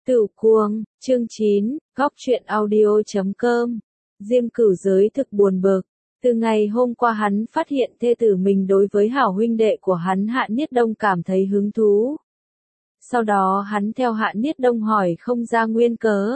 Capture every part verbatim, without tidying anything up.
Tửu Cuồng, chương chín, góc truyện audio chấm com. Diêm Cửu Giới thực buồn bực. Từ ngày hôm qua hắn phát hiện thê tử mình đối với hảo huynh đệ của hắn Hạ Niết Đông cảm thấy hứng thú. Sau đó hắn theo Hạ Niết Đông hỏi không ra nguyên cớ.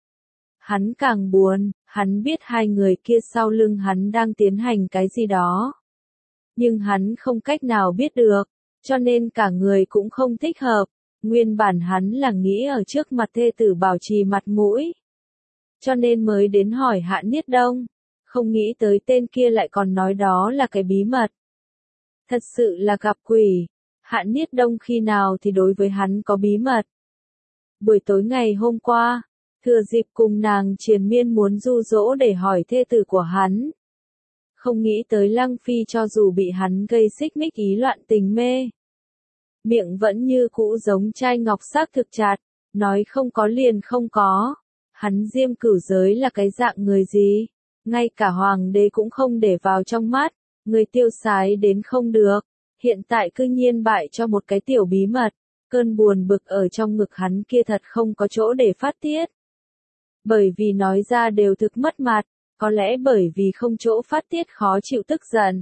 Hắn càng buồn, hắn biết hai người kia sau lưng hắn đang tiến hành cái gì đó. Nhưng hắn không cách nào biết được, cho nên cả người cũng không thích hợp. Nguyên bản hắn là nghĩ ở trước mặt thê tử bảo trì mặt mũi. Cho nên mới đến hỏi Hạ Niết Đông. Không nghĩ tới tên kia lại còn nói đó là cái bí mật. Thật sự là gặp quỷ. Hạ Niết Đông khi nào thì đối với hắn có bí mật. Buổi tối ngày hôm qua, thừa dịp cùng nàng triền miên muốn ru dỗ để hỏi thê tử của hắn. Không nghĩ tới Lăng Phi cho dù bị hắn gây xích mích ý loạn tình mê. Miệng vẫn như cũ giống chai ngọc xác thực chặt, nói không có liền không có. Hắn Diêm Cửu Giới là cái dạng người gì? Ngay cả hoàng đế cũng không để vào trong mắt, người tiêu sái đến không được. Hiện tại cư nhiên bại cho một cái tiểu bí mật, cơn buồn bực ở trong ngực hắn kia thật không có chỗ để phát tiết. Bởi vì nói ra đều thực mất mặt, có lẽ bởi vì không chỗ phát tiết khó chịu tức giận.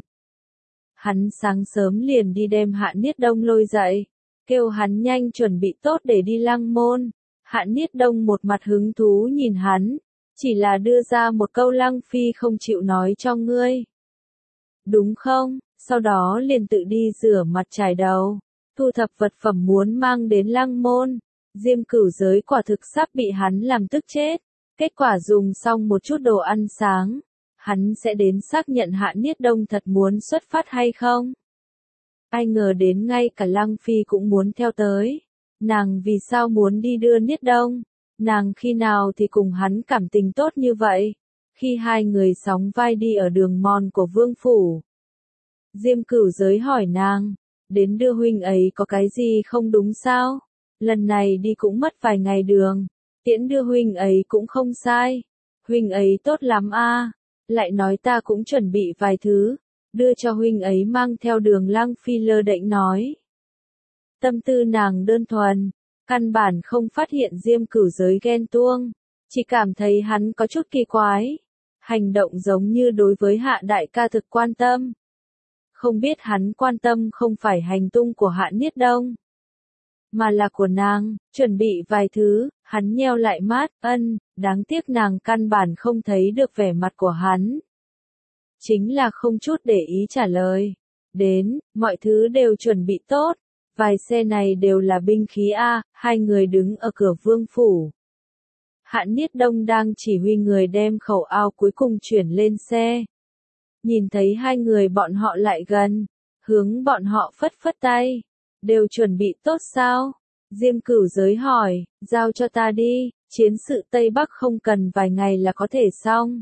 Hắn sáng sớm liền đi đem Hạ Niết Đông lôi dậy, kêu hắn nhanh chuẩn bị tốt để đi Lăng Môn. Hạ Niết Đông một mặt hứng thú nhìn hắn, chỉ là đưa ra một câu Lăng Phi không chịu nói cho ngươi. Đúng không? Sau đó liền tự đi rửa mặt chải đầu, thu thập vật phẩm muốn mang đến Lăng Môn. Diêm Cửu Giới quả thực sắp bị hắn làm tức chết. Kết quả dùng xong một chút đồ ăn sáng, hắn sẽ đến xác nhận Hạ Niết Đông thật muốn xuất phát hay không. Ai ngờ đến ngay cả Lăng Phi cũng muốn theo tới. Nàng vì sao muốn đi đưa Niết Đông? Nàng khi nào thì cùng hắn cảm tình tốt như vậy? Khi hai người sóng vai đi ở đường mòn của vương phủ. Diêm Cửu Giới hỏi nàng, đến đưa huynh ấy có cái gì không đúng sao? Lần này đi cũng mất vài ngày đường, tiễn đưa huynh ấy cũng không sai. Huynh ấy tốt lắm a, lại nói ta cũng chuẩn bị vài thứ, đưa cho huynh ấy mang theo đường. Lăng Phi lơ đễnh nói. Tâm tư nàng đơn thuần, căn bản không phát hiện Diêm Cửu Giới ghen tuông, chỉ cảm thấy hắn có chút kỳ quái. Hành động giống như đối với Hạ đại ca thực quan tâm. Không biết hắn quan tâm không phải hành tung của Hạ Niết Đông, mà là của nàng. Chuẩn bị vài thứ, hắn nheo lại mắt, ân, đáng tiếc nàng căn bản không thấy được vẻ mặt của hắn. Chính là không chút để ý trả lời. Đến, mọi thứ đều chuẩn bị tốt, vài xe này đều là binh khí a. Hai người đứng ở cửa vương phủ. Hạ Niết Đông đang chỉ huy người đem khẩu ao cuối cùng chuyển lên xe. Nhìn thấy hai người bọn họ lại gần, hướng bọn họ phất phất tay. Đều chuẩn bị tốt sao? Diêm Cửu Giới hỏi, giao cho ta đi, chiến sự Tây Bắc không cần vài ngày là có thể xong.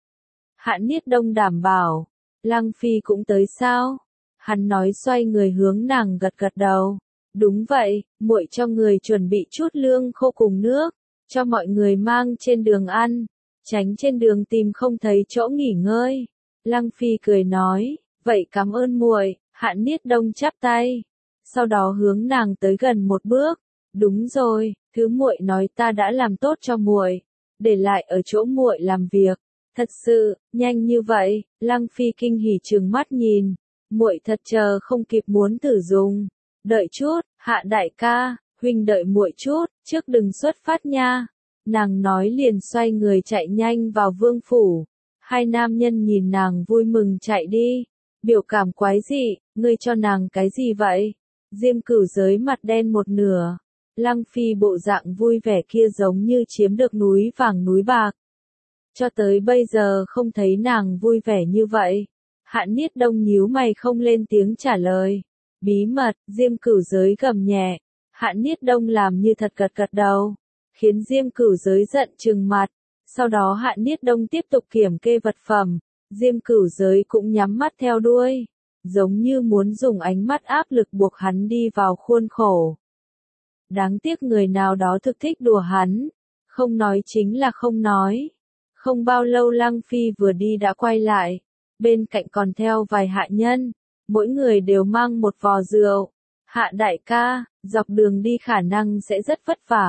Hạ Niết Đông đảm bảo, Lăng Phi cũng tới sao? Hắn nói xoay người hướng nàng gật gật đầu. Đúng vậy, muội cho người chuẩn bị chút lương khô cùng nước, cho mọi người mang trên đường ăn, tránh trên đường tìm không thấy chỗ nghỉ ngơi. Lăng Phi cười nói, vậy cảm ơn muội. Hạ Niết Đông chắp tay, sau đó hướng nàng tới gần một bước. Đúng rồi, thứ muội nói ta đã làm tốt cho muội, để lại ở chỗ muội làm việc. Thật sự, nhanh như vậy? Lăng Phi kinh hỉ trừng mắt nhìn, muội thật chờ không kịp muốn thử dùng. Đợi chút, Hạ đại ca, huynh đợi muội chút, trước đừng xuất phát nha. Nàng nói liền xoay người chạy nhanh vào vương phủ. Hai nam nhân nhìn nàng vui mừng chạy đi, biểu cảm quái dị, ngươi cho nàng cái gì vậy? Diêm Cửu Giới mặt đen một nửa. Lăng Phi bộ dạng vui vẻ kia giống như chiếm được núi vàng núi bạc. Cho tới bây giờ không thấy nàng vui vẻ như vậy. Hạ Niết Đông nhíu mày không lên tiếng trả lời. Bí mật, Diêm Cửu Giới gầm nhẹ. Hạ Niết Đông làm như thật gật gật đầu, khiến Diêm Cửu Giới giận trừng mặt. Sau đó Hạ Niết Đông tiếp tục kiểm kê vật phẩm. Diêm Cửu Giới cũng nhắm mắt theo đuôi, giống như muốn dùng ánh mắt áp lực buộc hắn đi vào khuôn khổ. Đáng tiếc người nào đó thực thích đùa hắn, không nói chính là không nói. Không bao lâu Lăng Phi vừa đi đã quay lại, bên cạnh còn theo vài hạ nhân, mỗi người đều mang một vò rượu. Hạ đại ca, dọc đường đi khả năng sẽ rất vất vả,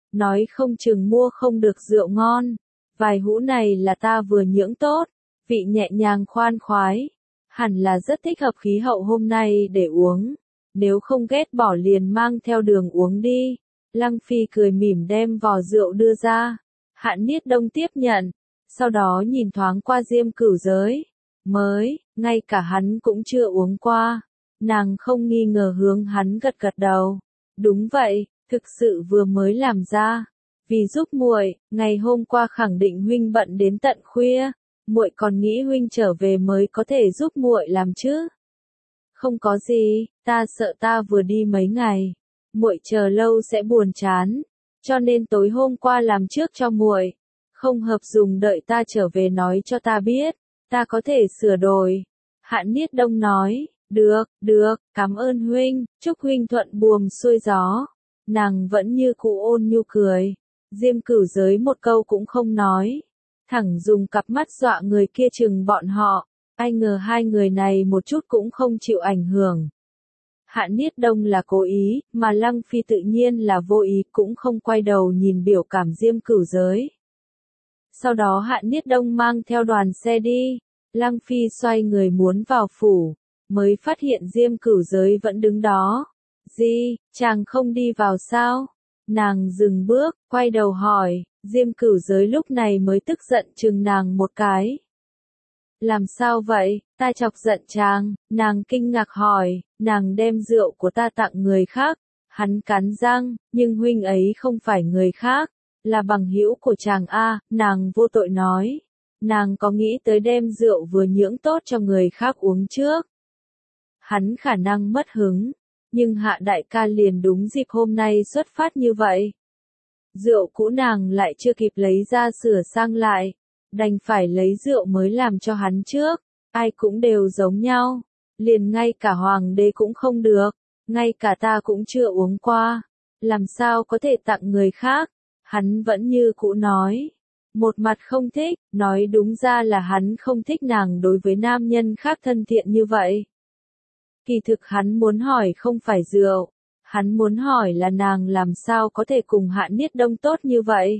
nói không chừng mua không được rượu ngon. Vài hũ này là ta vừa nhưỡng tốt, vị nhẹ nhàng khoan khoái, hẳn là rất thích hợp khí hậu hôm nay để uống. Nếu không ghét bỏ liền mang theo đường uống đi. Lăng Phi cười mỉm đem vò rượu đưa ra. Hạ Niết Đông tiếp nhận, sau đó nhìn thoáng qua Diêm Cửu Giới. Mới, ngay cả hắn cũng chưa uống qua. Nàng không nghi ngờ hướng hắn gật gật đầu. Đúng vậy, thực sự vừa mới làm ra. Vì giúp muội, ngày hôm qua khẳng định huynh bận đến tận khuya, muội còn nghĩ huynh trở về mới có thể giúp muội làm chứ. Không có gì, ta sợ ta vừa đi mấy ngày, muội chờ lâu sẽ buồn chán, cho nên tối hôm qua làm trước cho muội, không hợp dùng đợi ta trở về nói cho ta biết, ta có thể sửa đổi. Hạ Niết Đông nói, được, được, cảm ơn huynh, chúc huynh thuận buồm xuôi gió. Nàng vẫn như cũ ôn nhu cười. Diêm Cửu Giới một câu cũng không nói, thẳng dùng cặp mắt dọa người kia chừng bọn họ. Ai ngờ hai người này một chút cũng không chịu ảnh hưởng. Hạ Niết Đông là cố ý, mà Lăng Phi tự nhiên là vô ý, cũng không quay đầu nhìn biểu cảm Diêm Cửu Giới. Sau đó Hạ Niết Đông mang theo đoàn xe đi, Lăng Phi xoay người muốn vào phủ, mới phát hiện Diêm Cửu Giới vẫn đứng đó. Gì, chàng không đi vào sao? Nàng dừng bước, quay đầu hỏi, Diêm Cửu Giới lúc này mới tức giận chừng nàng một cái. Làm sao vậy, ta chọc giận chàng, nàng kinh ngạc hỏi, nàng đem rượu của ta tặng người khác. Hắn cắn răng, nhưng huynh ấy không phải người khác, là bằng hữu của chàng a. Nàng vô tội nói, nàng có nghĩ tới đem rượu vừa nhưỡng tốt cho người khác uống trước. Hắn khả năng mất hứng, nhưng Hạ đại ca liền đúng dịp hôm nay xuất phát như vậy. Rượu cũ nàng lại chưa kịp lấy ra sửa sang lại, đành phải lấy rượu mới làm cho hắn trước. Ai cũng đều giống nhau, liền ngay cả hoàng đế cũng không được, ngay cả ta cũng chưa uống qua, làm sao có thể tặng người khác. Hắn vẫn như cũ nói, một mặt không thích, nói đúng ra là hắn không thích nàng đối với nam nhân khác thân thiện như vậy. Kỳ thực hắn muốn hỏi không phải rượu, hắn muốn hỏi là nàng làm sao có thể cùng Hạ Niết Đông tốt như vậy.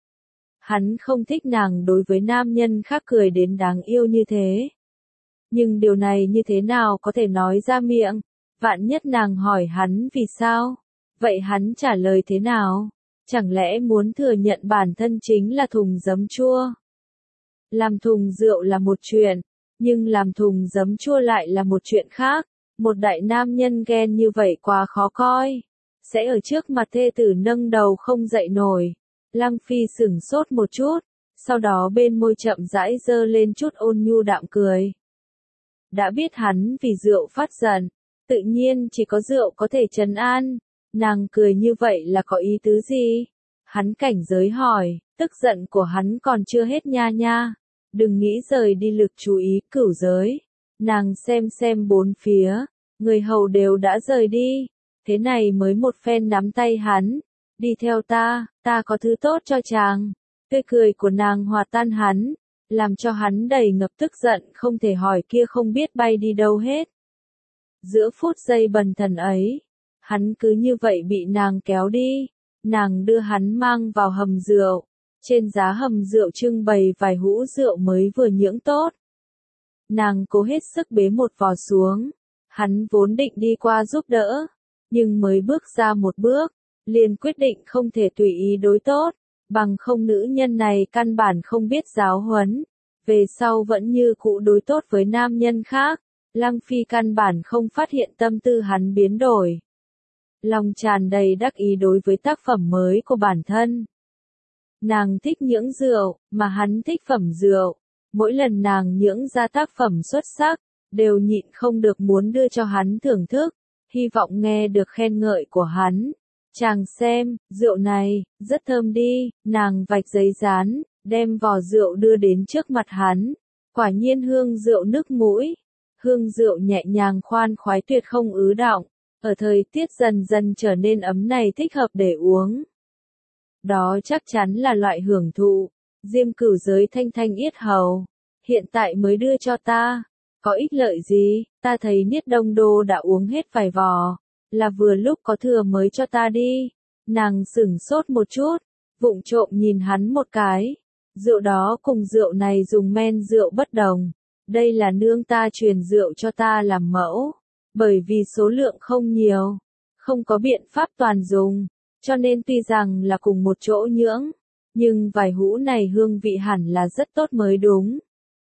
Hắn không thích nàng đối với nam nhân khác cười đến đáng yêu như thế. Nhưng điều này như thế nào có thể nói ra miệng, vạn nhất nàng hỏi hắn vì sao, vậy hắn trả lời thế nào? Chẳng lẽ muốn thừa nhận bản thân chính là thùng giấm chua? Làm thùng rượu là một chuyện, nhưng làm thùng giấm chua lại là một chuyện khác. Một đại nam nhân ghen như vậy quá khó coi, sẽ ở trước mặt thê tử nâng đầu không dậy nổi. Lăng Phi sửng sốt một chút, sau đó bên môi chậm rãi dơ lên chút ôn nhu đạm cười. Đã biết hắn vì rượu phát giận, tự nhiên chỉ có rượu có thể trấn an. Nàng cười như vậy là có ý tứ gì? Hắn cảnh giới hỏi, tức giận của hắn còn chưa hết nha nha. Đừng nghĩ rời đi lực chú ý Cửu Giới. Nàng xem xem bốn phía, người hầu đều đã rời đi, thế này mới một phen nắm tay hắn, đi theo ta, ta có thứ tốt cho chàng. Tươi cười của nàng hòa tan hắn, làm cho hắn đầy ngập tức giận không thể hỏi kia không biết bay đi đâu hết. Giữa phút giây bần thần ấy, hắn cứ như vậy bị nàng kéo đi, nàng đưa hắn mang vào hầm rượu, trên giá hầm rượu trưng bày vài hũ rượu mới vừa nhưỡng tốt. Nàng cố hết sức bế một vò xuống, hắn vốn định đi qua giúp đỡ, nhưng mới bước ra một bước, liền quyết định không thể tùy ý đối tốt, bằng không nữ nhân này căn bản không biết giáo huấn, về sau vẫn như cũ đối tốt với nam nhân khác. Lăng Phi căn bản không phát hiện tâm tư hắn biến đổi, lòng tràn đầy đắc ý đối với tác phẩm mới của bản thân. Nàng thích nhưỡng rượu, mà hắn thích phẩm rượu. Mỗi lần nàng nhưỡng ra tác phẩm xuất sắc, đều nhịn không được muốn đưa cho hắn thưởng thức, hy vọng nghe được khen ngợi của hắn. Chàng xem, rượu này, rất thơm đi, nàng vạch giấy dán, đem vò rượu đưa đến trước mặt hắn. Quả nhiên hương rượu nức mũi, hương rượu nhẹ nhàng khoan khoái tuyệt không ứ đọng, ở thời tiết dần dần trở nên ấm này thích hợp để uống. Đó chắc chắn là loại hưởng thụ. Diêm Cửu Giới thanh thanh yết hầu, hiện tại mới đưa cho ta, có ích lợi gì, ta thấy Niết Đông Đô đã uống hết vài vò, là vừa lúc có thừa mới cho ta đi. Nàng sửng sốt một chút, vụng trộm nhìn hắn một cái. Rượu đó cùng rượu này dùng men rượu bất đồng. Đây là nương ta truyền rượu cho ta làm mẫu. Bởi vì số lượng không nhiều, không có biện pháp toàn dùng, cho nên tuy rằng là cùng một chỗ nhưỡng, nhưng vài hũ này hương vị hẳn là rất tốt mới đúng.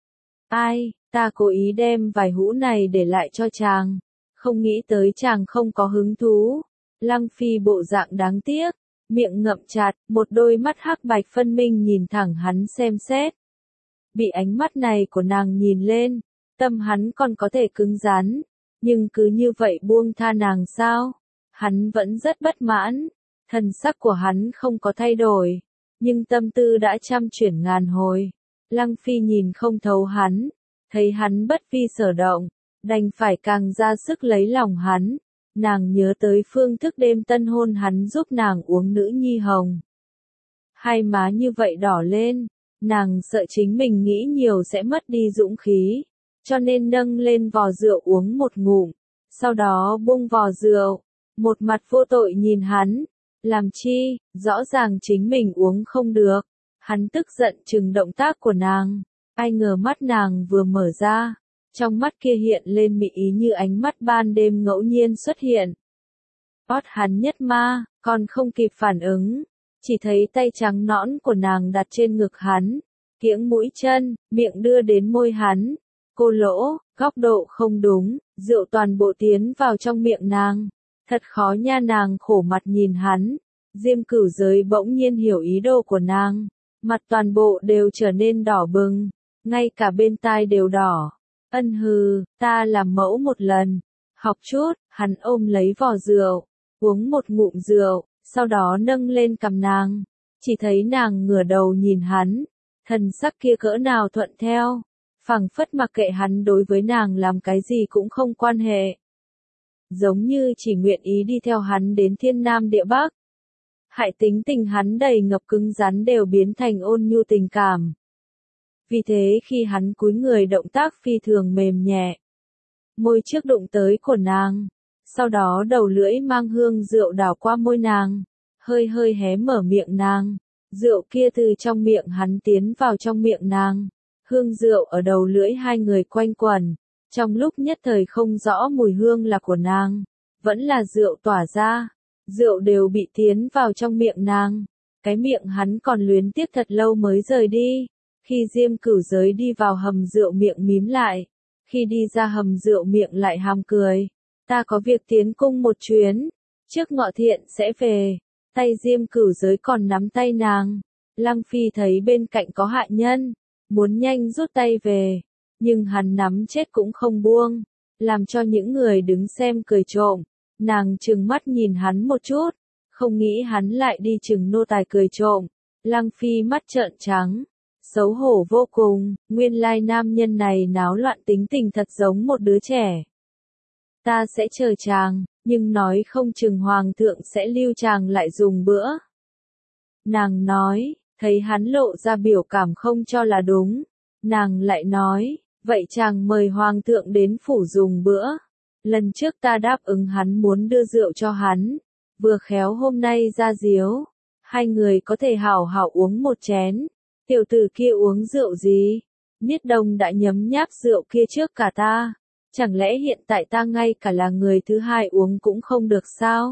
Ai, ta cố ý đem vài hũ này để lại cho chàng, không nghĩ tới chàng không có hứng thú. Lăng Phi bộ dạng đáng tiếc, miệng ngậm chặt, một đôi mắt hắc bạch phân minh nhìn thẳng hắn xem xét. Bị ánh mắt này của nàng nhìn lên, tâm hắn còn có thể cứng rắn, nhưng cứ như vậy buông tha nàng sao? Hắn vẫn rất bất mãn, thần sắc của hắn không có thay đổi, nhưng tâm tư đã trăm chuyển ngàn hồi. Lăng Phi nhìn không thấu hắn, thấy hắn bất vi sở động, đành phải càng ra sức lấy lòng hắn. Nàng nhớ tới phương thức đêm tân hôn hắn giúp nàng uống nữ nhi hồng. Hai má như vậy đỏ lên, nàng sợ chính mình nghĩ nhiều sẽ mất đi dũng khí, cho nên nâng lên vò rượu uống một ngụm, sau đó buông vò rượu, một mặt vô tội nhìn hắn. Làm chi, rõ ràng chính mình uống không được. Hắn tức giận chừng động tác của nàng, ai ngờ mắt nàng vừa mở ra, trong mắt kia hiện lên mị ý như ánh mắt ban đêm ngẫu nhiên xuất hiện. Ót hắn nhất ma, còn không kịp phản ứng, chỉ thấy tay trắng nõn của nàng đặt trên ngực hắn, kiễng mũi chân, miệng đưa đến môi hắn. Cô lỗ, góc độ không đúng, rượu toàn bộ tiến vào trong miệng nàng. Thật khó nha, nàng khổ mặt nhìn hắn. Diêm Cửu Giới bỗng nhiên hiểu ý đồ của nàng, mặt toàn bộ đều trở nên đỏ bừng, ngay cả bên tai đều đỏ. Ân hừ, ta làm mẫu một lần, học chút. Hắn ôm lấy vò rượu, uống một ngụm rượu, sau đó nâng lên cằm nàng, chỉ thấy nàng ngửa đầu nhìn hắn, thần sắc kia cỡ nào thuận theo, phảng phất mặc kệ hắn đối với nàng làm cái gì cũng không quan hệ. Giống như chỉ nguyện ý đi theo hắn đến thiên nam địa bắc. Hại tính tình hắn đầy ngập cứng rắn đều biến thành ôn nhu tình cảm. Vì thế khi hắn cúi người động tác phi thường mềm nhẹ. Môi trước đụng tới của nàng, sau đó đầu lưỡi mang hương rượu đảo qua môi nàng, hơi hơi hé mở miệng nàng. Rượu kia từ trong miệng hắn tiến vào trong miệng nàng. Hương rượu ở đầu lưỡi hai người quanh quẩn. Trong lúc nhất thời không rõ mùi hương là của nàng, vẫn là rượu tỏa ra, rượu đều bị tiến vào trong miệng nàng. Cái miệng hắn còn luyến tiếc thật lâu mới rời đi. Khi Diêm Cửu Giới đi vào hầm rượu miệng mím lại, khi đi ra hầm rượu miệng lại hàm cười. Ta có việc tiến cung một chuyến, trước ngọ thiện sẽ về. Tay Diêm Cửu Giới còn nắm tay nàng. Lăng Phi thấy bên cạnh có hạ nhân, muốn nhanh rút tay về. Nhưng hắn nắm chết cũng không buông, làm cho những người đứng xem cười trộm. Nàng trừng mắt nhìn hắn một chút, không nghĩ hắn lại đi chừng nô tài cười trộm. Lăng Phi mắt trợn trắng, xấu hổ vô cùng, nguyên lai nam nhân này náo loạn tính tình thật giống một đứa trẻ. Ta sẽ chờ chàng, nhưng nói không chừng hoàng thượng sẽ lưu chàng lại dùng bữa. Nàng nói, thấy hắn lộ ra biểu cảm không cho là đúng, nàng lại nói, vậy chàng mời hoàng thượng đến phủ dùng bữa. Lần trước ta đáp ứng hắn muốn đưa rượu cho hắn, vừa khéo hôm nay ra diếu, hai người có thể hảo hảo uống một chén. Tiểu tử kia uống rượu gì? Niết Đông đã nhấm nháp rượu kia trước cả ta, chẳng lẽ hiện tại ta ngay cả là người thứ hai uống cũng không được sao?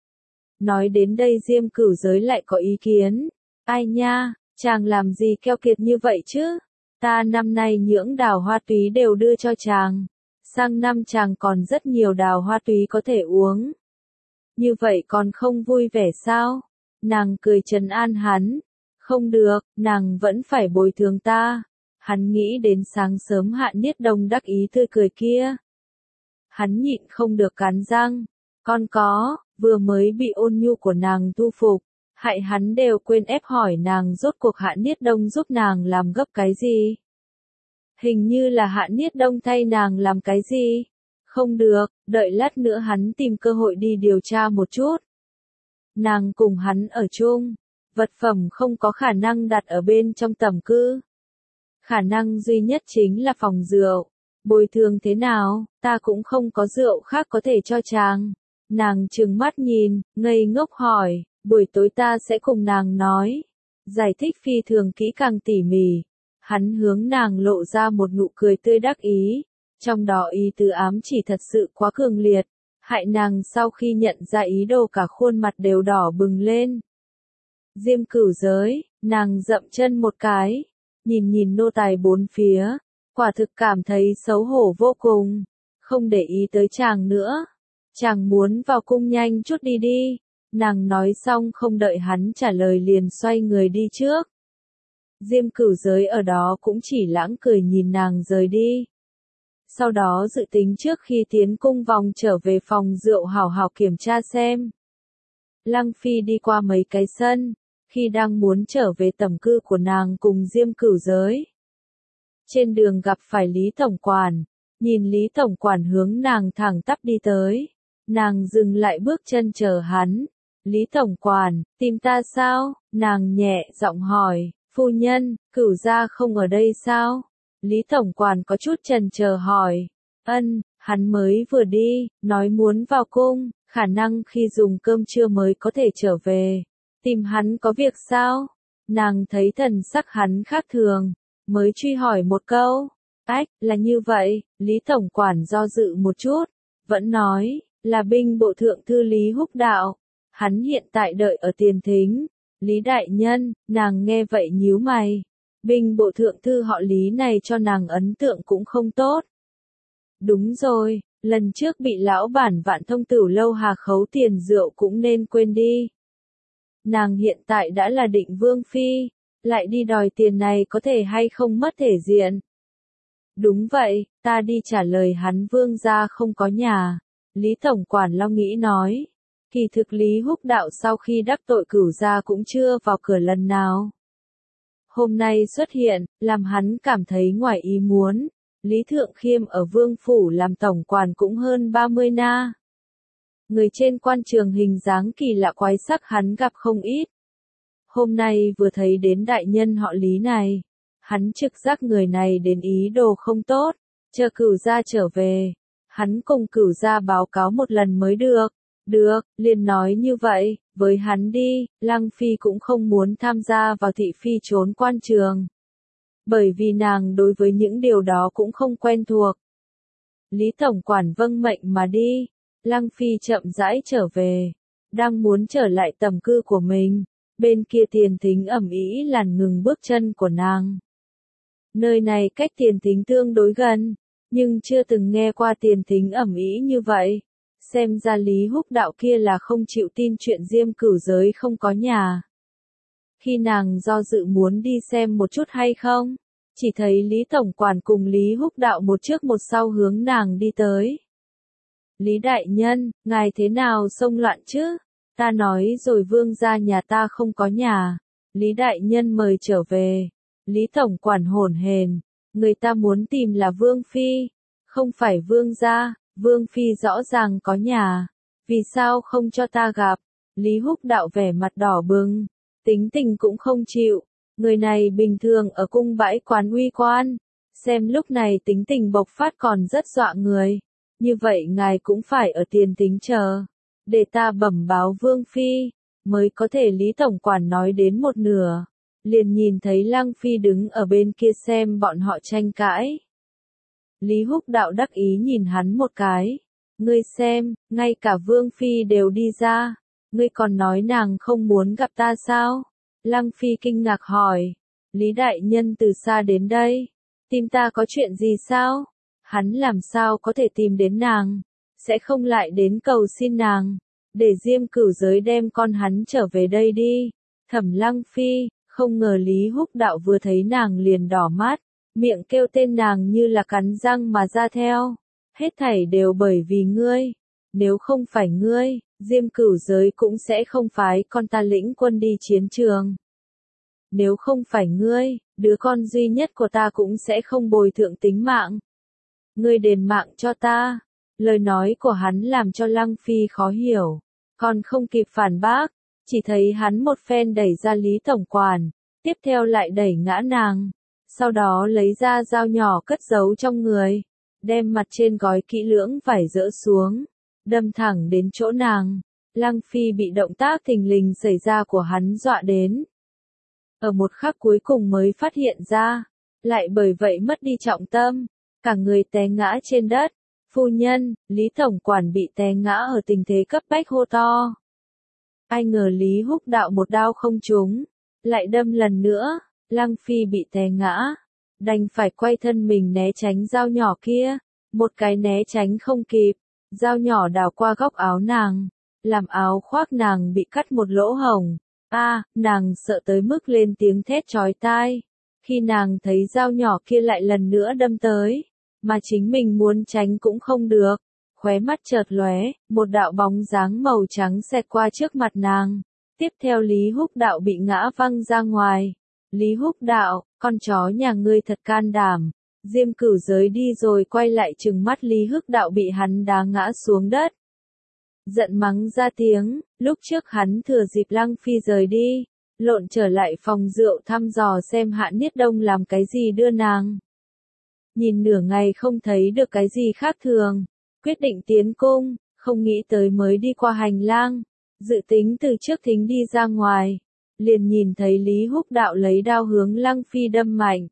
Nói đến đây Diêm Cửu Giới lại có ý kiến. Ai nha, chàng làm gì keo kiệt như vậy chứ? Ta năm nay nhưỡng đào hoa túy đều đưa cho chàng. Sang năm chàng còn rất nhiều đào hoa túy có thể uống. Như vậy còn không vui vẻ sao? Nàng cười trấn an hắn. Không được, nàng vẫn phải bồi thường ta. Hắn nghĩ đến sáng sớm Hạ Niết Đông đắc ý tươi cười kia. Hắn nhịn không được cắn răng. Con có, vừa mới bị ôn nhu của nàng thu phục. Hại hắn đều quên ép hỏi nàng rốt cuộc Hạ Niết Đông giúp nàng làm gấp cái gì. Hình như là Hạ Niết Đông thay nàng làm cái gì. Không được, đợi lát nữa hắn tìm cơ hội đi điều tra một chút. Nàng cùng hắn ở chung, vật phẩm không có khả năng đặt ở bên trong tẩm cư. Khả năng duy nhất chính là phòng rượu. Bồi thường thế nào, ta cũng không có rượu khác có thể cho chàng. Nàng trừng mắt nhìn, ngây ngốc hỏi, Buổi tối ta sẽ cùng nàng nói. Giải thích phi thường kỹ càng tỉ mỉ. Hắn hướng nàng lộ ra một nụ cười tươi đắc ý. Trong đó ý tứ ám chỉ thật sự quá cường liệt. Hại nàng sau khi nhận ra ý đồ cả khuôn mặt đều đỏ bừng lên. Diêm Cửu Giới, nàng dậm chân một cái. Nhìn nhìn nô tài bốn phía. Quả thực cảm thấy xấu hổ vô cùng. Không để ý tới chàng nữa. Chàng muốn vào cung nhanh chút đi đi. Nàng nói xong không đợi hắn trả lời liền xoay người đi trước. Diêm Cửu Giới ở đó cũng chỉ lãng cười nhìn nàng rời đi. Sau đó dự tính trước khi tiến cung vòng trở về phòng rượu hảo hảo kiểm tra xem. Lăng Phi đi qua mấy cái sân, khi đang muốn trở về tẩm cư của nàng cùng Diêm Cửu Giới. Trên đường gặp phải Lý Tổng Quản, nhìn Lý Tổng Quản hướng nàng thẳng tắp đi tới. Nàng dừng lại bước chân chờ hắn. Lý Tổng Quản, tìm ta sao? Nàng nhẹ giọng hỏi, phu nhân, Cửu gia không ở đây sao? Lý Tổng Quản có chút chần chờ hỏi, ân, hắn mới vừa đi, nói muốn vào cung, khả năng khi dùng cơm trưa mới có thể trở về. Tìm hắn có việc sao? Nàng thấy thần sắc hắn khác thường, mới truy hỏi một câu. Ách, là như vậy, Lý Tổng Quản do dự một chút, vẫn nói, là binh bộ thượng thư Lý Húc Đạo. Hắn hiện tại đợi ở tiền thính. Lý đại nhân, nàng nghe vậy nhíu mày. Binh bộ thượng thư họ Lý này cho nàng ấn tượng cũng không tốt. Đúng rồi, lần trước bị lão bản Vạn Thông Tửu Lâu hà khấu tiền rượu cũng nên quên đi. Nàng hiện tại đã là định vương phi, lại đi đòi tiền này có thể hay không mất thể diện. Đúng vậy, ta đi trả lời hắn vương gia không có nhà. Lý Tổng Quản lo nghĩ nói. Kỳ thực Lý Húc Đạo sau khi đắc tội Cửu gia cũng chưa vào cửa lần nào. Hôm nay xuất hiện, làm hắn cảm thấy ngoài ý muốn. Lý Thượng Khiêm ở Vương Phủ làm tổng quản cũng hơn ba mươi na. Người trên quan trường hình dáng kỳ lạ quái sắc hắn gặp không ít. Hôm nay vừa thấy đến đại nhân họ Lý này. Hắn trực giác người này đến ý đồ không tốt. Chờ Cửu gia trở về. Hắn cùng Cửu gia báo cáo một lần mới được. Được, liền nói như vậy, với hắn đi, Lăng Phi cũng không muốn tham gia vào thị phi trốn quan trường. Bởi vì nàng đối với những điều đó cũng không quen thuộc. Lý Tổng Quản vâng mệnh mà đi, Lăng Phi chậm rãi trở về, đang muốn trở lại tầm cư của mình, bên kia tiền thính ầm ĩ làn ngừng bước chân của nàng. Nơi này cách tiền thính tương đối gần, nhưng chưa từng nghe qua tiền thính ầm ĩ như vậy. Xem ra Lý Húc Đạo kia là không chịu tin chuyện Diêm Cửu Giới không có nhà. Khi nàng do dự muốn đi xem một chút hay không, chỉ thấy Lý Tổng Quản cùng Lý Húc Đạo một trước một sau hướng nàng đi tới. Lý Đại Nhân, ngài thế nào xông loạn chứ? Ta nói rồi vương gia nhà ta không có nhà. Lý Đại Nhân mời trở về. Lý Tổng Quản hổn hển, người ta muốn tìm là Vương Phi, không phải vương gia. Vương Phi rõ ràng có nhà, vì sao không cho ta gặp? Lý Húc Đạo vẻ mặt đỏ bừng, tính tình cũng không chịu, người này bình thường ở cung bãi quán uy quan, xem lúc này tính tình bộc phát còn rất dọa người, như vậy ngài cũng phải ở tiền tính chờ, để ta bẩm báo Vương Phi, mới có thể Lý Tổng Quản nói đến một nửa, liền nhìn thấy Lăng Phi đứng ở bên kia xem bọn họ tranh cãi. Lý Húc Đạo đắc ý nhìn hắn một cái. Ngươi xem, ngay cả Vương Phi đều đi ra. Ngươi còn nói nàng không muốn gặp ta sao? Lăng Phi kinh ngạc hỏi. Lý Đại Nhân từ xa đến đây. Tìm ta có chuyện gì sao? Hắn làm sao có thể tìm đến nàng? Sẽ không lại đến cầu xin nàng. Để Diêm Cửu Giới đem con hắn trở về đây đi. Thẩm Lăng Phi, không ngờ Lý Húc Đạo vừa thấy nàng liền đỏ mắt. Miệng kêu tên nàng như là cắn răng mà ra theo. Hết thảy đều bởi vì ngươi. Nếu không phải ngươi, Diêm Cửu Giới cũng sẽ không phái con ta lĩnh quân đi chiến trường. Nếu không phải ngươi, đứa con duy nhất của ta cũng sẽ không bồi thượng tính mạng. Ngươi đền mạng cho ta. Lời nói của hắn làm cho Lăng Phi khó hiểu. Còn không kịp phản bác, chỉ thấy hắn một phen đẩy ra Lý Tổng Quản, tiếp theo lại đẩy ngã nàng. Sau đó lấy ra dao nhỏ cất giấu trong người, đem mặt trên gói kỹ lưỡng vải dỡ xuống, đâm thẳng đến chỗ nàng. Lăng Phi bị động tác thình lình xảy ra của hắn dọa đến. Ở một khắc cuối cùng mới phát hiện ra, lại bởi vậy mất đi trọng tâm, cả người té ngã trên đất. Phu nhân, Lý Tổng Quản bị té ngã ở tình thế cấp bách hô to. Ai ngờ Lý Húc Đạo một đao không trúng, lại đâm lần nữa, Lăng Phi bị té ngã, đành phải quay thân mình né tránh dao nhỏ kia, một cái né tránh không kịp, dao nhỏ đào qua góc áo nàng, làm áo khoác nàng bị cắt một lỗ hổng. A, à, nàng sợ tới mức lên tiếng thét chói tai, khi nàng thấy dao nhỏ kia lại lần nữa đâm tới, mà chính mình muốn tránh cũng không được, khóe mắt chợt lóe, một đạo bóng dáng màu trắng xẹt qua trước mặt nàng. Tiếp theo Lý Húc Đạo bị ngã văng ra ngoài. Lý Húc Đạo, con chó nhà ngươi thật can đảm. Diêm Cửu Giới đi rồi quay lại trừng mắt Lý Húc Đạo bị hắn đá ngã xuống đất. Giận mắng ra tiếng, lúc trước hắn thừa dịp Lăng Phi rời đi, lộn trở lại phòng rượu thăm dò xem Hạ Niết Đông làm cái gì đưa nàng. Nhìn nửa ngày không thấy được cái gì khác thường, quyết định tiến cung, không nghĩ tới mới đi qua hành lang, dự tính từ trước thính đi ra ngoài, liền nhìn thấy Lý Húc Đạo lấy đao hướng Lăng Phi đâm mạnh.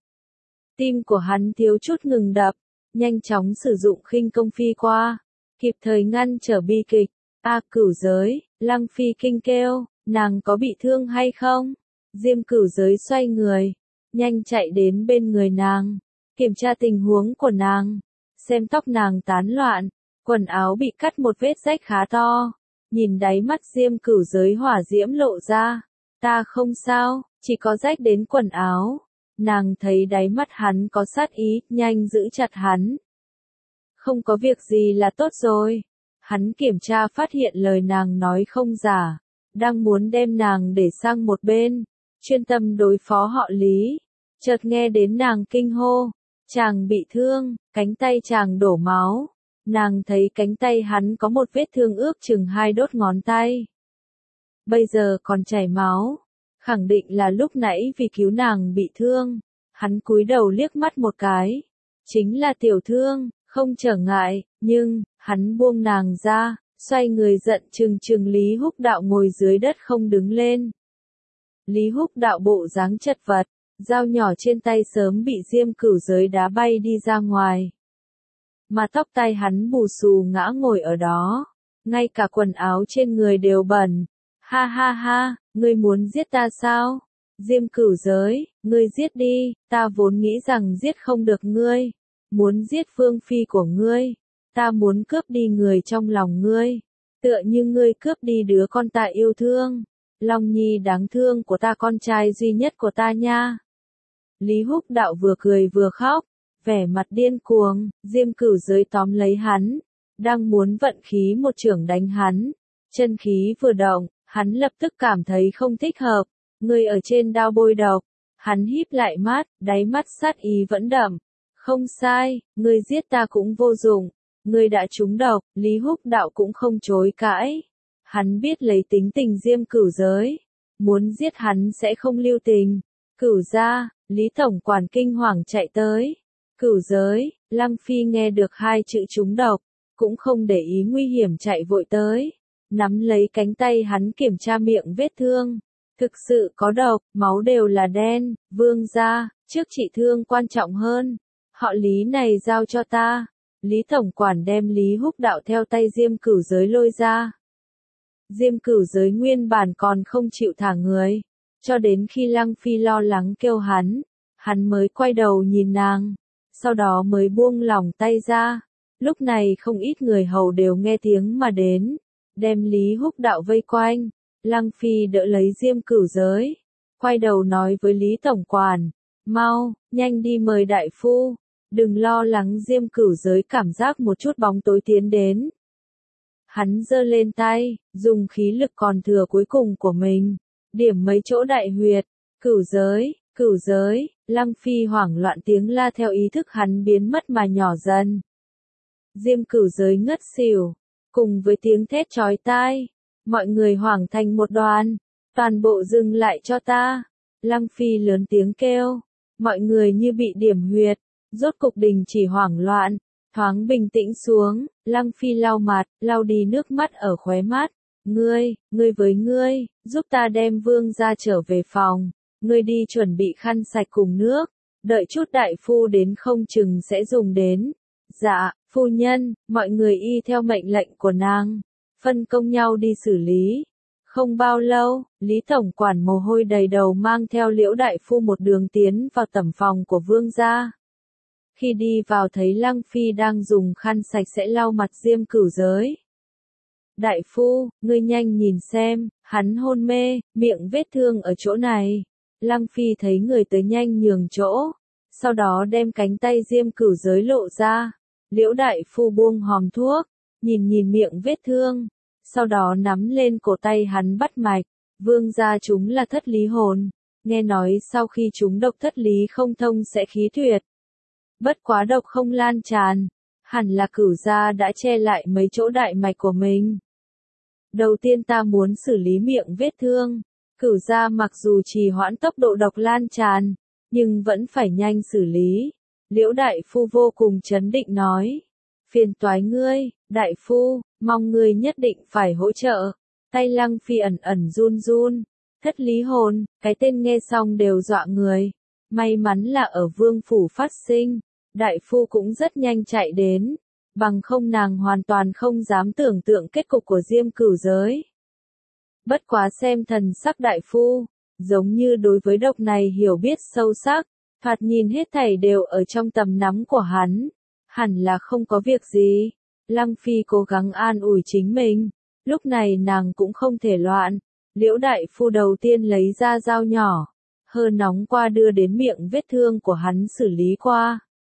Tim của hắn thiếu chút ngừng đập, nhanh chóng sử dụng khinh công phi qua, kịp thời ngăn trở bi kịch. A à, Cửu Giới, Lăng Phi kinh kêu, nàng có bị thương hay không? Diêm Cửu Giới xoay người, nhanh chạy đến bên người nàng, kiểm tra tình huống của nàng, xem tóc nàng tán loạn, quần áo bị cắt một vết rách khá to, nhìn đáy mắt Diêm Cửu Giới hỏa diễm lộ ra, ta không sao, chỉ có rách đến quần áo. Nàng thấy đáy mắt hắn có sát ý, nhanh giữ chặt hắn. Không có việc gì là tốt rồi. Hắn kiểm tra phát hiện lời nàng nói không giả, đang muốn đem nàng để sang một bên, chuyên tâm đối phó họ Lý. Chợt nghe đến nàng kinh hô, chàng bị thương, cánh tay chàng đổ máu. Nàng thấy cánh tay hắn có một vết thương ước chừng hai đốt ngón tay. Bây giờ còn chảy máu, khẳng định là lúc nãy vì cứu nàng bị thương. Hắn cúi đầu liếc mắt một cái, chính là tiểu thương, không trở ngại, nhưng, hắn buông nàng ra, xoay người giận chừng chừng Lý Húc Đạo ngồi dưới đất không đứng lên. Lý Húc Đạo bộ dáng chật vật, dao nhỏ trên tay sớm bị Diêm Cửu Giới đá bay đi ra ngoài. Mà tóc tai hắn bù xù ngã ngồi ở đó, ngay cả quần áo trên người đều bẩn. Ha ha ha, ngươi muốn giết ta sao? Diêm Cửu Giới, ngươi giết đi, ta vốn nghĩ rằng giết không được ngươi, muốn giết Phương Phi của ngươi, ta muốn cướp đi người trong lòng ngươi, tựa như ngươi cướp đi đứa con ta yêu thương, Long Nhi đáng thương của ta, con trai duy nhất của ta nha. Lý Húc Đạo vừa cười vừa khóc, vẻ mặt điên cuồng. Diêm Cửu Giới tóm lấy hắn, đang muốn vận khí một chưởng đánh hắn, chân khí vừa động, hắn lập tức cảm thấy không thích hợp. Ngươi ở trên đao bôi độc. Hắn híp lại mắt, đáy mắt sát ý vẫn đậm. Không sai, ngươi giết ta cũng vô dụng. Ngươi đã trúng độc. Lý Húc Đạo cũng không chối cãi. Hắn biết lấy tính tình Diêm Cửu Giới, muốn giết hắn sẽ không lưu tình. Cửu gia, Lý Tổng Quản kinh hoàng chạy tới. Cửu Giới, Lăng Phi nghe được hai chữ trúng độc, cũng không để ý nguy hiểm chạy vội tới, nắm lấy cánh tay hắn kiểm tra miệng vết thương. Thực sự có độc, máu đều là đen. Vương gia, trước trị thương quan trọng hơn. Họ Lý này giao cho ta. Lý Tổng Quản đem Lý Húc Đạo theo tay Diêm Cửu Giới lôi ra. Diêm Cửu Giới nguyên bản còn không chịu thả người, cho đến khi Lăng Phi lo lắng kêu hắn, hắn mới quay đầu nhìn nàng, sau đó mới buông lỏng tay ra. Lúc này không ít người hầu đều nghe tiếng mà đến, đem Lý Húc Đạo vây quanh. Lăng Phi đỡ lấy Diêm Cửu Giới, quay đầu nói với Lý Tổng Quản, mau, nhanh đi mời đại phu, đừng lo lắng. Diêm Cửu Giới cảm giác một chút bóng tối tiến đến. Hắn giơ lên tay, dùng khí lực còn thừa cuối cùng của mình, điểm mấy chỗ đại huyệt. Cửu Giới, Cửu Giới, Lăng Phi hoảng loạn tiếng la theo ý thức hắn biến mất mà nhỏ dần. Diêm Cửu Giới ngất xỉu, cùng với tiếng thét chói tai. Mọi người hoảng thành một đoàn, toàn bộ dừng lại cho ta. Lăng Phi lớn tiếng kêu, mọi người như bị điểm huyệt, rốt cục đình chỉ hoảng loạn, thoáng bình tĩnh xuống. Lăng Phi lau mặt, lau đi nước mắt ở khóe mắt, Ngươi, ngươi với ngươi, giúp ta đem vương gia trở về phòng, ngươi đi chuẩn bị khăn sạch cùng nước, đợi chút đại phu đến không chừng sẽ dùng đến. Dạ, phu nhân, mọi người y theo mệnh lệnh của nàng, phân công nhau đi xử lý. Không bao lâu, Lý Tổng quản mồ hôi đầy đầu mang theo Liễu đại phu một đường tiến vào tẩm phòng của vương gia. Khi đi vào thấy Lăng Phi đang dùng khăn sạch sẽ lau mặt Diêm Cửu Giới. Đại phu, ngươi nhanh nhìn xem, hắn hôn mê, miệng vết thương ở chỗ này. Lăng Phi thấy người tới nhanh nhường chỗ, sau đó đem cánh tay Diêm Cửu Giới lộ ra. Liễu đại phu buông hòm thuốc, nhìn nhìn miệng vết thương, sau đó nắm lên cổ tay hắn bắt mạch. Vương gia chúng là thất lý hồn, nghe nói sau khi chúng độc thất lý không thông sẽ khí tuyệt. Bất quá độc không lan tràn, hẳn là Cửu gia đã che lại mấy chỗ đại mạch của mình. Đầu tiên ta muốn xử lý miệng vết thương. Cửu gia mặc dù trì hoãn tốc độ độc lan tràn, nhưng vẫn phải nhanh xử lý. Liễu đại phu vô cùng chấn định nói. Phiền toái ngươi, đại phu, mong ngươi nhất định phải hỗ trợ. Tay Lăng Phi ẩn ẩn run run. Thất lý hồn, cái tên nghe xong đều dọa người. May mắn là ở vương phủ phát sinh. Đại phu cũng rất nhanh chạy đến. Bằng không nàng hoàn toàn không dám tưởng tượng kết cục của Diêm Cửu Giới. Bất quá xem thần sắc đại phu, giống như đối với độc này hiểu biết sâu sắc, thoạt nhìn hết thảy đều ở trong tầm nắm của hắn, hẳn là không có việc gì. Lăng Phi cố gắng an ủi chính mình, lúc này nàng cũng không thể loạn. Liễu đại phu đầu tiên lấy ra dao nhỏ, hơi nóng qua đưa đến miệng vết thương của hắn xử lý qua.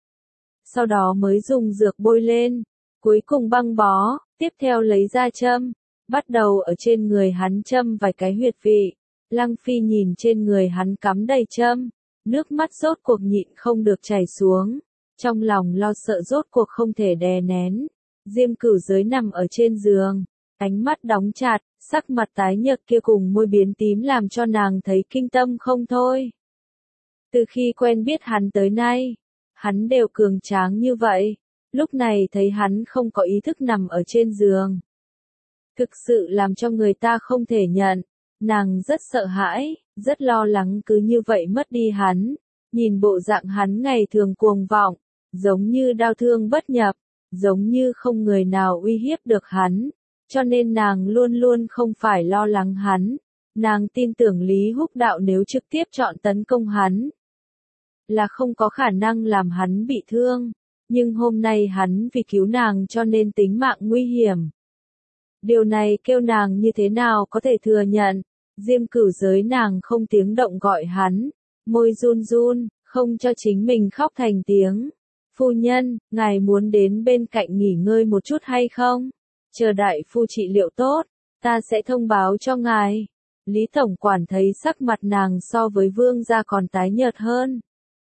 Sau đó mới dùng dược bôi lên, cuối cùng băng bó, tiếp theo lấy ra châm, bắt đầu ở trên người hắn châm vài cái huyệt vị. Lăng Phi nhìn trên người hắn cắm đầy châm, nước mắt rốt cuộc nhịn không được chảy xuống, trong lòng lo sợ rốt cuộc không thể đè nén. Diêm Cửu Giới nằm ở trên giường, ánh mắt đóng chặt, sắc mặt tái nhợt kia cùng môi biến tím làm cho nàng thấy kinh tâm không thôi. Từ khi quen biết hắn tới nay, hắn đều cường tráng như vậy, lúc này thấy hắn không có ý thức nằm ở trên giường. Thực sự làm cho người ta không thể nhận, nàng rất sợ hãi, rất lo lắng cứ như vậy mất đi hắn, nhìn bộ dạng hắn ngày thường cuồng vọng, giống như đau thương bất nhập, giống như không người nào uy hiếp được hắn, cho nên nàng luôn luôn không phải lo lắng hắn, nàng tin tưởng Lý Húc Đạo nếu trực tiếp chọn tấn công hắn, là không có khả năng làm hắn bị thương, nhưng hôm nay hắn vì cứu nàng cho nên tính mạng nguy hiểm. Điều này kêu nàng như thế nào có thể thừa nhận. Diêm Cửu Giới nàng không tiếng động gọi hắn, môi run run, không cho chính mình khóc thành tiếng. Phu nhân, ngài muốn đến bên cạnh nghỉ ngơi một chút hay không? Chờ đại phu trị liệu tốt, ta sẽ thông báo cho ngài. Lý Tổng quản thấy sắc mặt nàng so với vương gia còn tái nhợt hơn.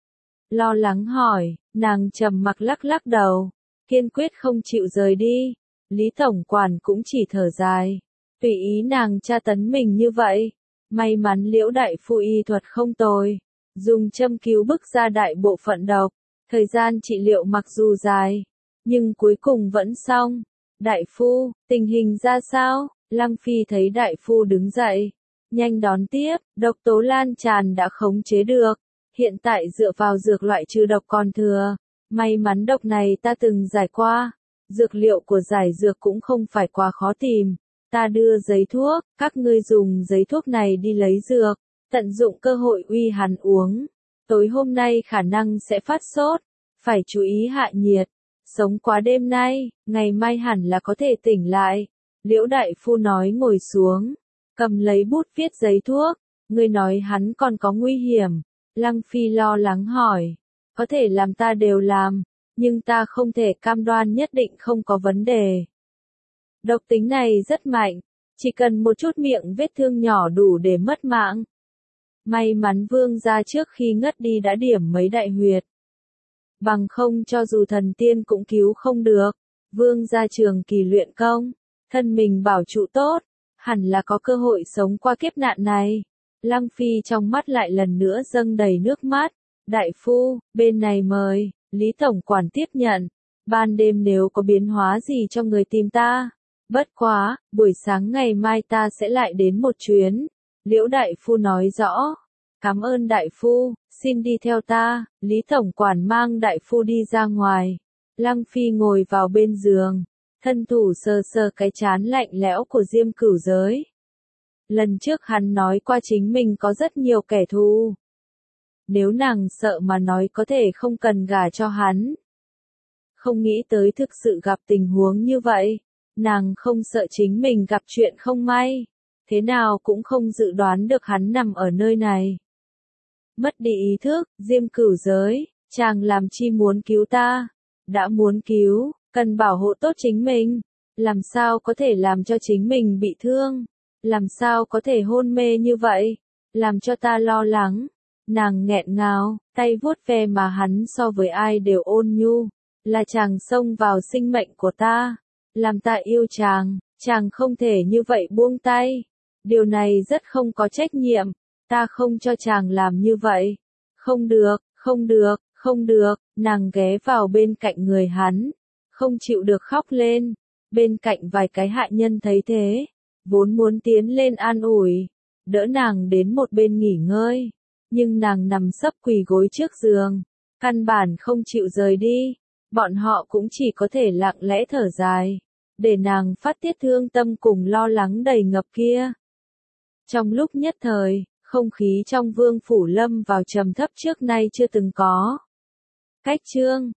Lo lắng hỏi, nàng trầm mặc lắc lắc đầu, kiên quyết không chịu rời đi. Lý Tổng quản cũng chỉ thở dài, tùy ý nàng tra tấn mình như vậy. May mắn Liễu đại phu y thuật không tồi, dùng châm cứu bức ra đại bộ phận độc, thời gian trị liệu mặc dù dài, nhưng cuối cùng vẫn xong. Đại phu, tình hình ra sao? Lăng Phi thấy đại phu đứng dậy, nhanh đón tiếp, độc tố lan tràn đã khống chế được, hiện tại dựa vào dược loại trừ độc còn thừa, may mắn độc này ta từng giải qua. Dược liệu của giải dược cũng không phải quá khó tìm, ta đưa giấy thuốc, các ngươi dùng giấy thuốc này đi lấy dược, tận dụng cơ hội uy hắn uống. Tối hôm nay khả năng sẽ phát sốt, phải chú ý hạ nhiệt, sống quá đêm nay, ngày mai hẳn là có thể tỉnh lại. Liễu đại phu nói ngồi xuống, cầm lấy bút viết giấy thuốc, ngươi nói hắn còn có nguy hiểm. Lăng Phi lo lắng hỏi, có thể làm ta đều làm. Nhưng ta không thể cam đoan nhất định không có vấn đề. Độc tính này rất mạnh, chỉ cần một chút miệng vết thương nhỏ đủ để mất mạng. May mắn vương gia trước khi ngất đi đã điểm mấy đại huyệt. Bằng không cho dù thần tiên cũng cứu không được. Vương gia trường kỳ luyện công, thân mình bảo trụ tốt, hẳn là có cơ hội sống qua kiếp nạn này. Lăng Phi trong mắt lại lần nữa dâng đầy nước mắt. Đại phu, bên này mời. Lý Tổng quản tiếp nhận, ban đêm nếu có biến hóa gì cho người tìm ta, Bất quá, buổi sáng ngày mai ta sẽ lại đến một chuyến. Liễu đại phu nói rõ. Cảm ơn đại phu, xin đi theo ta. Lý tổng quản mang đại phu đi ra ngoài. Lăng Phi ngồi vào bên giường, thân thủ sờ sờ cái trán lạnh lẽo của Diêm Cửu Giới. Lần trước hắn nói qua chính mình có rất nhiều kẻ thù. Nếu nàng sợ mà nói có thể không cần gả cho hắn. Không nghĩ tới thực sự gặp tình huống như vậy. Nàng không sợ chính mình gặp chuyện không may. Thế nào cũng không dự đoán được hắn nằm ở nơi này. Mất đi ý thức, Diêm Cửu Giới, chàng làm chi muốn cứu ta? Đã muốn cứu, cần bảo hộ tốt chính mình. Làm sao có thể làm cho chính mình bị thương? Làm sao có thể hôn mê như vậy? Làm cho ta lo lắng. Nàng nghẹn ngào, tay vuốt ve mà hắn so với ai đều ôn nhu. Là chàng xông vào sinh mệnh của ta. Làm ta yêu chàng, chàng không thể như vậy buông tay. Điều này rất không có trách nhiệm. Ta không cho chàng làm như vậy. Không được, không được, không được. Nàng ghé vào bên cạnh người hắn. Không chịu được khóc lên. Bên cạnh vài cái hạ nhân thấy thế. Vốn muốn tiến lên an ủi. Đỡ nàng đến một bên nghỉ ngơi. Nhưng nàng nằm sấp quỳ gối trước giường. Căn bản không chịu rời đi. Bọn họ cũng chỉ có thể lặng lẽ thở dài. Để nàng phát tiết thương tâm cùng lo lắng đầy ngập kia. Trong lúc nhất thời, không khí trong vương phủ lâm vào trầm thấp trước nay chưa từng có. Cách chương